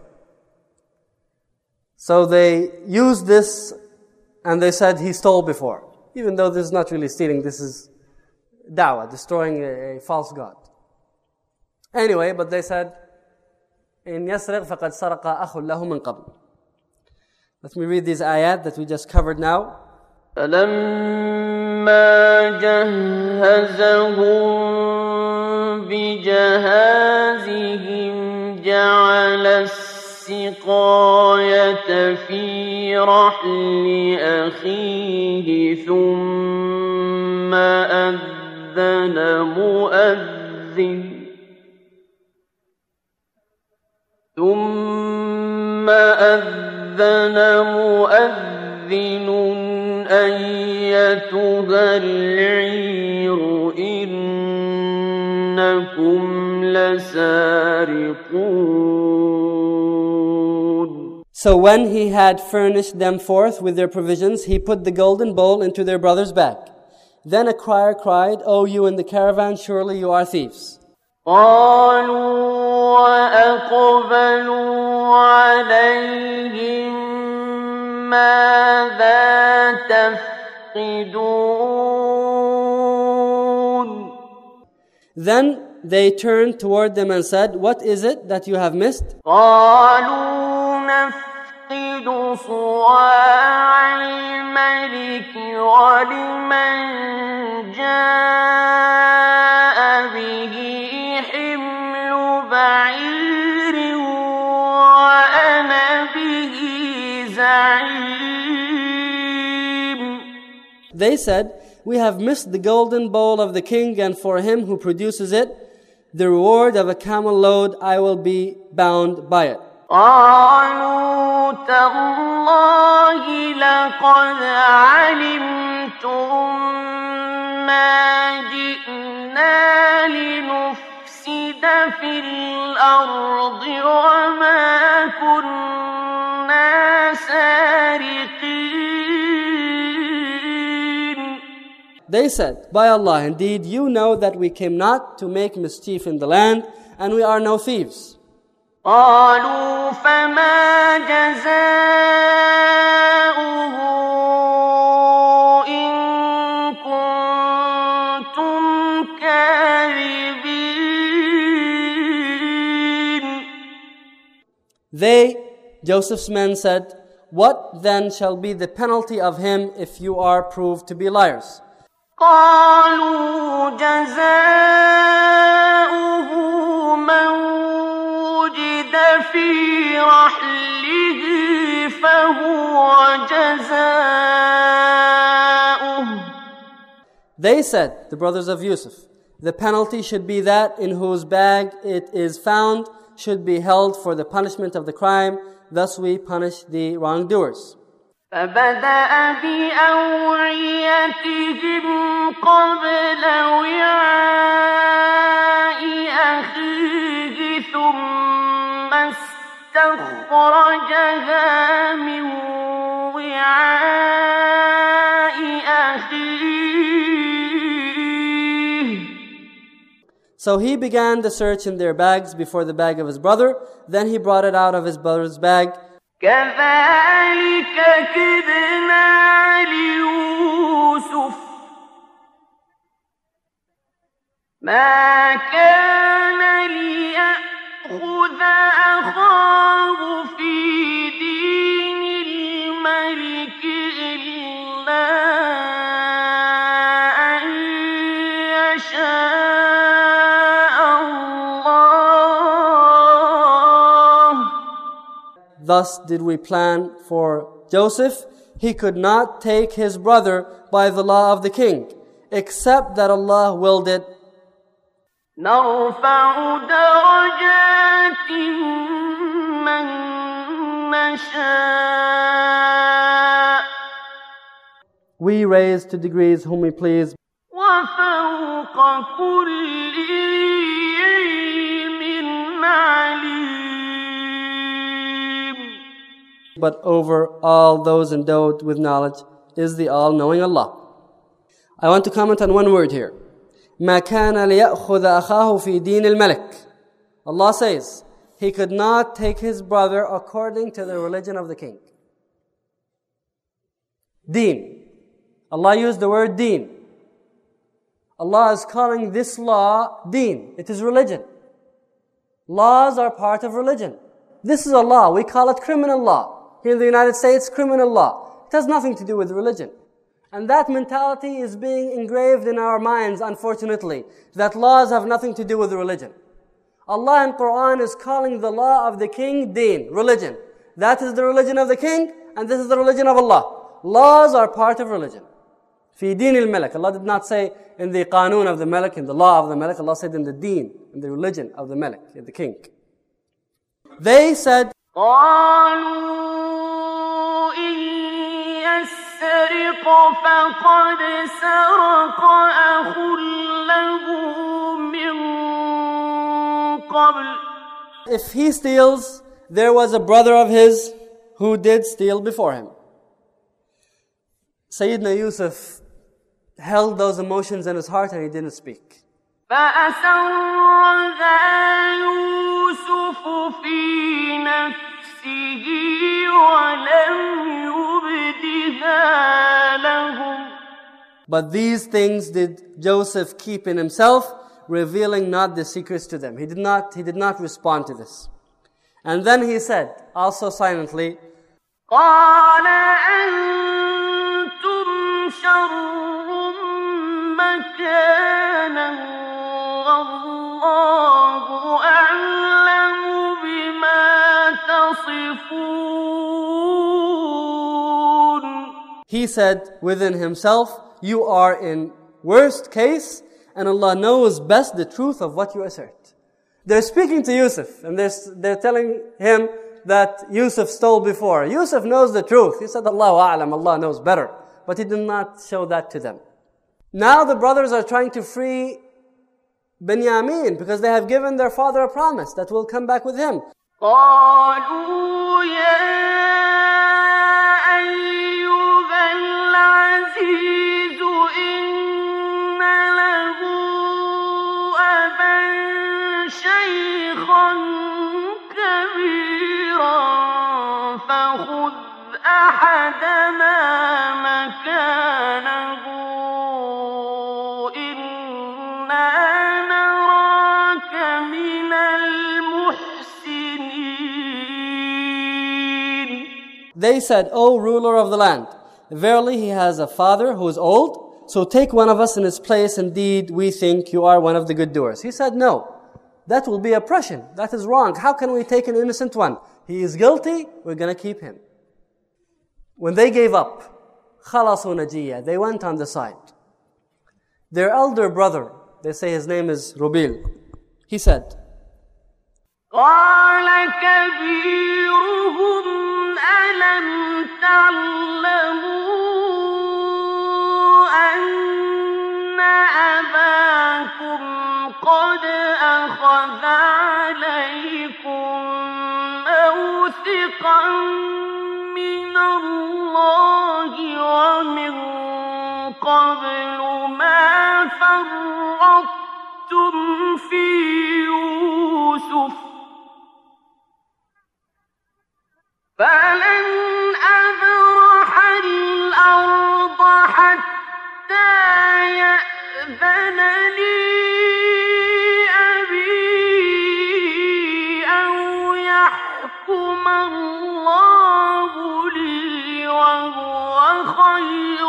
So they used this and they said he stole before. Even though this is not really stealing, this is da'wah, destroying a, a false god. Anyway, but they said, إِن يَسْرِقْ فَقَدْ سَرَقَ أَخٌ لَهُ مِنْ قَبْلِ. Let me read these ayat that we just covered now. فَلَمَّا جَهَّزَهُم بِجَهَازِهِمْ جَعَلَ السِّقَايَةَ فِي رَحْلِ أَخِيهِ ثُمَّ أَذَّنَ مُؤَذِّنٌ ثُمَّ أَذَّنَ مُؤَذِّنٌ أَيَّتُهَا الْعِيرُ إِنَّكُمْ لَسَارِقُونَ. So when he had furnished them forth with their provisions, he put the golden bowl into their brother's bag. Then a crier cried, "O you in the caravan, surely you are thieves." قالوا وأقبلوا عليهم ماذا تفقدون. Then they turned toward them and said, "What is it that you have missed?" قالوا نفقد صواع الملك ولمن جاء به حمل بعير وأنا به زعيم. They said, "We have missed the golden bowl of the king, and for him who produces it, the reward of a camel load, I will be bound by it." قالوا تالله لقد علمتم ما جئنا لنفسد في الأرض وما كنا سارقين. They said, "By Allah, indeed you know that we came not to make mischief in the land, and we are no thieves." قالوا فما جزاؤه إن كنتم كاذبين. They, Joseph's men, said, "What then shall be the penalty of him if you are proved to be liars?" قالوا جزاؤه من في رحله فهو جزاؤه. They said, the brothers of Yusuf, the penalty should be that in whose bag it is found should be held for the punishment of the crime. Thus we punish the wrongdoers. فبدأ بأوعيتهم قبل وعاء أخيه ثم استخرجها من وعاء أخيه. So he began the search in their bags before the bag of his brother. Then he brought it out of his brother's bag. كذلك كدنا ليوسف ما كان ليأخذ أخاه في دين الملك إلا thus did we plan for Joseph. He could not take his brother by the law of the king, except that Allah willed it. نرفع درجات من نشاء We raise to degrees whom we please. وفوق كل ذي علم عليم. But over all those endowed with knowledge is the all-knowing Allah. I want to comment on one word here. ما كان ليأخذ أخاه في دين الملك. Allah says, he could not take his brother according to the religion of the king. Deen. Allah used the word deen. Allah is calling this law deen. It is religion. Laws are part of religion. This is a law. We call it criminal law. Here in the United States, criminal law. It has nothing to do with religion. And that mentality is being engraved in our minds, unfortunately, that laws have nothing to do with religion. Allah in Quran is calling the law of the king deen, religion. That is the religion of the king, and this is the religion of Allah. Laws are part of religion. Fi deen al-Malik. Allah did not say in the qanun of the Malik, in the law of the Malik. Allah said in the deen, in the religion of the Malik, the king. They said, قالوا إن يسرق فقد سرق أخ له من قبل. if he steals, there was a brother of his who did steal before him. Sayyidina Yusuf held those emotions in his heart and he didn't speak. فأسرها يوسف في نفسه ولم يبدها لهم. But these things did Joseph keep in himself, revealing not the secrets to them. He did not, he did not respond to this. And then he said, also silently, قال أنتم شر مكانا والله أعلم بما تصفون. He said within himself, you are in worst case, and Allah knows best the truth of what you assert. They're speaking to Yusuf, and they're, they're telling him that Yusuf stole before. Yusuf knows the truth. He said, Allahu A'lam, Allah knows better. But he did not show that to them. Now the brothers are trying to free Benjamin because they have given their father a promise that will come back with him. قالوا يا أيها العزيز إن له أبا شيخا كبيرا فخذ أحدنا مكانه إنا نراك من المحسنين. They said, O ruler of the land, verily he has a father who is old, so take one of us in his place. Indeed, we think you are one of the good doers. He said, no, that will be oppression. That is wrong. How can we take an innocent one? He is guilty, we're going to keep him. When they gave up, خَلَصُوا نَجِيًّا, they went on the side. Their elder brother, they say his name is Rubil, he said, قال كبيرهم ألم تعلموا أن أباكم قد أخذ عليكم موثقا من الله ومن قبل ما فرطتم في يوسف فلن أبرح الأرض حتى يأذن لي أبي أو يحكم الله لي وهو خير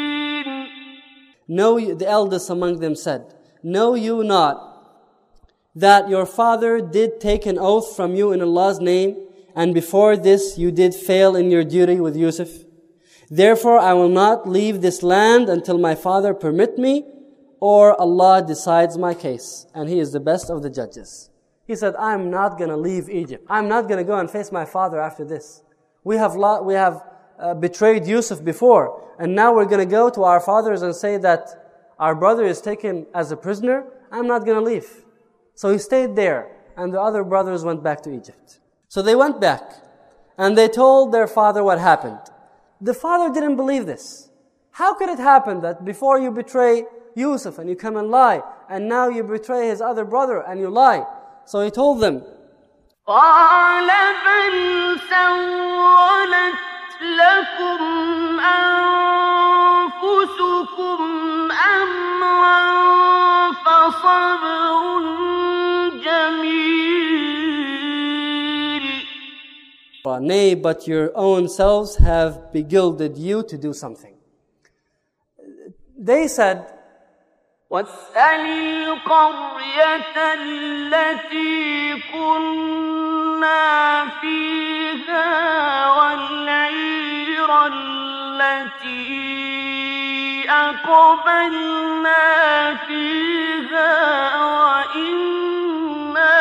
الحاكمين. Know you, the eldest among them said, know you not that your father did take an oath from you in Allah's name, and before this you did fail in your duty with Yusuf. Therefore I will not leave this land until my father permit me, or Allah decides my case, and He is the best of the judges. He said, I'm not going to leave Egypt. I'm not going to go and face my father after this. We have lo- we have uh, betrayed Yusuf before, and now we're going to go to our fathers and say that our brother is taken as a prisoner. I'm not going to leave. So he stayed there, and the other brothers went back to Egypt. So they went back, and they told their father what happened. The father didn't believe this. How could it happen that before you betray Yusuf and you come and lie, and now you betray his other brother and you lie? So he told them, قال بل سولت لكم أنفسكم أمرا فصبر جميل. Nay, but your own selves have beguiled you to do something. They said, واسأل القرية التي كنا فيها والعير التي أقبلنا فيها وإنا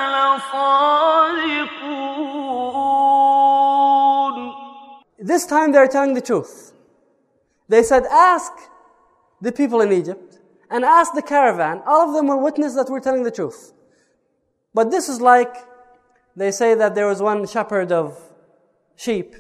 لصادقون. This time they're telling the truth. They said, ask the people in Egypt, and ask the caravan. All of them will witness that we're telling the truth. But this is like, they say that there was one shepherd of sheep.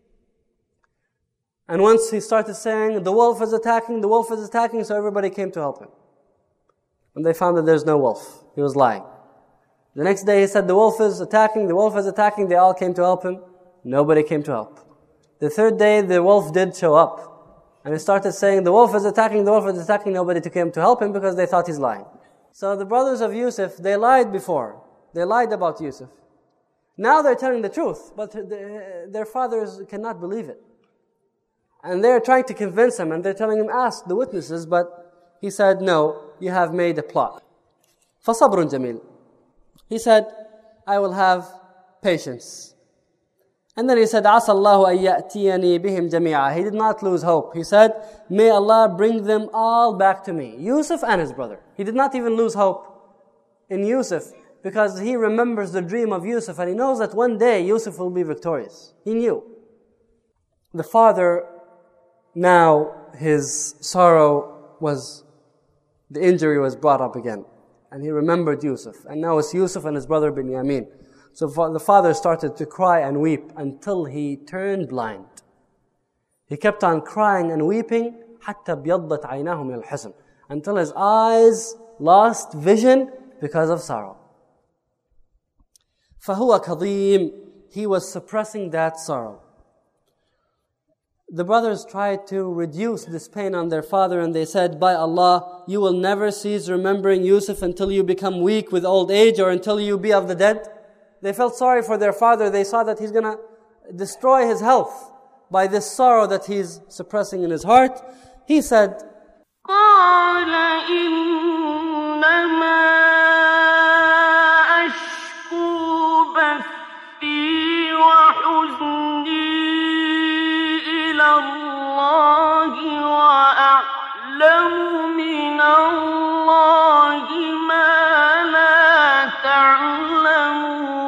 And once he started saying, the wolf is attacking, the wolf is attacking, so everybody came to help him. And they found that there's no wolf. He was lying. The next day he said, the wolf is attacking, the wolf is attacking. They all came to help him. Nobody came to help. The third day the wolf did show up. And he started saying, the wolf is attacking, the wolf is attacking. Nobody came to help him because they thought he's lying. So the brothers of Yusuf, they lied before. They lied about Yusuf. Now they're telling the truth, but their fathers cannot believe it. And they're trying to convince him, and they're telling him, ask the witnesses, but he said, no, you have made a plot. فَصَبْرٌ جَمِيلٌ. He said, I will have patience. And then he said, عَسَى اللَّهُ أَن يَأْتِيَنِي بِهِمْ جَمِيعًا. He did not lose hope. He said, may Allah bring them all back to me. Yusuf and his brother. He did not even lose hope in Yusuf, because he remembers the dream of Yusuf, and he knows that one day Yusuf will be victorious. He knew. The father, now his sorrow was, the injury was brought up again. And he remembered Yusuf. And now it's Yusuf and his brother Binyamin. So the father started to cry and weep until he turned blind. He kept on crying and weeping حتى بيضت عيناه من الحزن, until his eyes lost vision because of sorrow. فهو كظيم. He was suppressing that sorrow. The brothers tried to reduce this pain on their father, and they said, by Allah, you will never cease remembering Yusuf until you become weak with old age, or until you be of the dead. They felt sorry for their father. They saw that he's going to destroy his health by this sorrow that he's suppressing in his heart. He said, قال إنما أشكو بثي وحزني إلى الله وأعلم من الله ما لا تعلمون.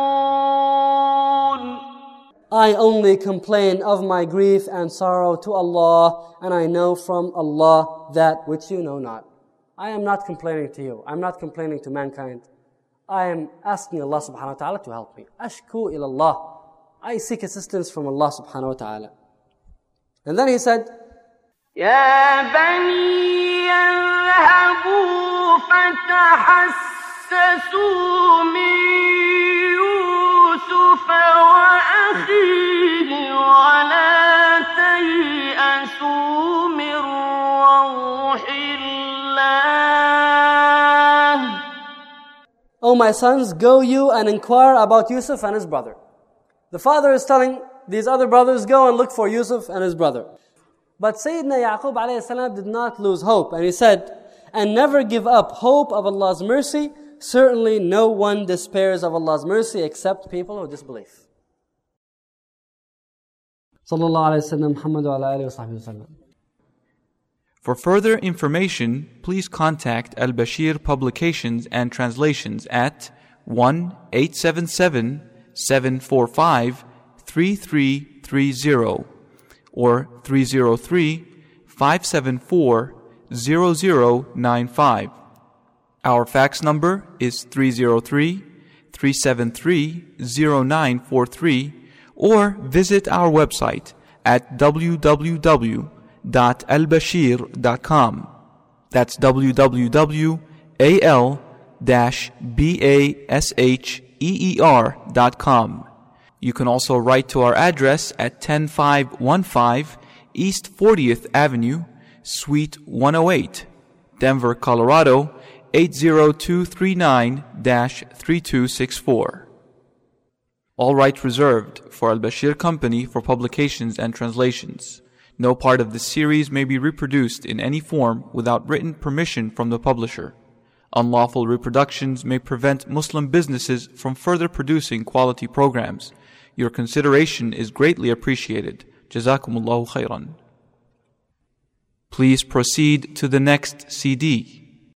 I only complain of my grief and sorrow to Allah, and I know from Allah that which you know not. I am not complaining to you. I'm not complaining to mankind. I am asking Allah subhanahu wa ta'ala to help me. Ashku ilallah. I seek assistance from Allah subhanahu wa ta'ala. And then he said, يا بني اذهبوا فتحسسوا من يوسف وأخيه ولا تيأسوا من روح الله. O my sons, go you and inquire about Yusuf and his brother. The father is telling these other brothers, go and look for Yusuf and his brother. But Sayyidina Yaqub alayhi salam did not lose hope. And he said, and never give up hope of Allah's mercy, certainly no one despairs of Allah's mercy except people who disbelieve. Sallallahu alayhi wa sallam, Muhammad wa ala alihi wa sahbihi wa sallam. For further information, please contact Al-Bashir Publications and Translations at one eight seven seven, seven four five, three three three zero or three zero three, five seven four, zero zero nine five. Our fax number is three zero three, three seven three, zero nine four three or visit our website at w w w dot al bashir dot com. That's w w w dot al basheer dot com. You can also write to our address at ten five fifteen East fortieth Avenue, Suite one oh eight, Denver, Colorado eight zero two three nine dash three two six four. All rights reserved for Al-Bashir Company for publications and translations. No part of this series may be reproduced in any form without written permission from the publisher. Unlawful reproductions may prevent Muslim businesses from further producing quality programs. Your consideration is greatly appreciated. Jazakumullahu khairan. Please proceed to the next C D.